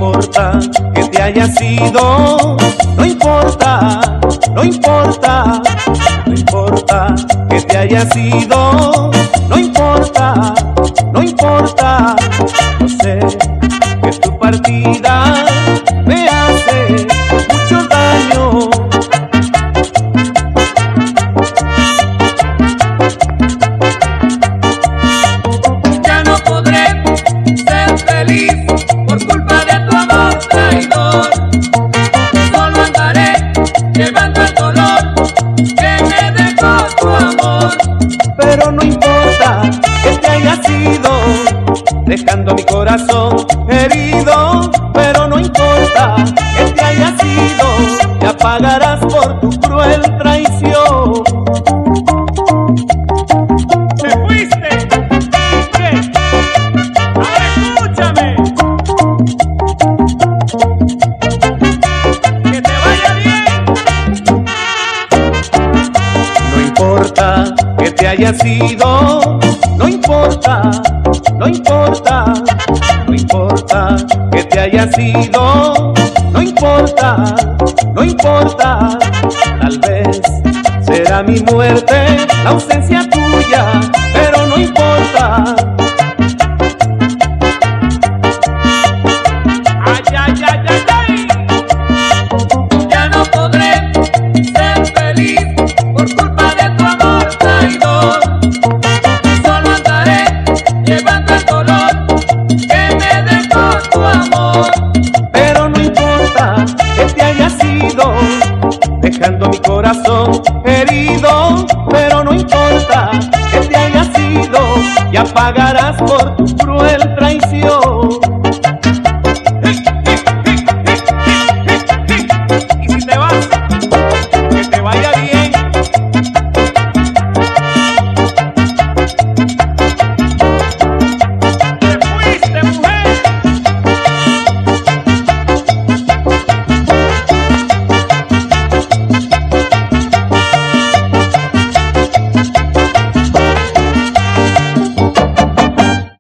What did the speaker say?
importa que te hayas ido, no importa, no importa, no importa que te hayas ido, no importa, no importa. Yo sé que tu partida me hace mucho daño. Ya no podré ser feliz por culpa de tu amor traidor. Solo andaré llevando el dolor que me dejó tu amor. Pero no importa que te hayas ido, dejando mi corazón herido. Pero no importa que te hayas ido, ya pagarás por tu cruel traición. ¡Te fuiste! ¿Qué? Ahora escúchame. ¡Que te vaya bien! No importa que te hayas ido, no importa, no importa, no importa que te hayas ido, no importa, no importa. Tal vez será mi muerte la ausencia tuya, pero no importa. ¡Ay, ay, ay, ay, ay! Ya no podré ser feliz por culpa de tu amor traidor. Solo andaré llevando el dolor que me dejó tu amor. Pero no importa que te hayas ido, dejando mi corazón herido. Pero no importa que te hayas ido, ya pagarás por tu cruel traición.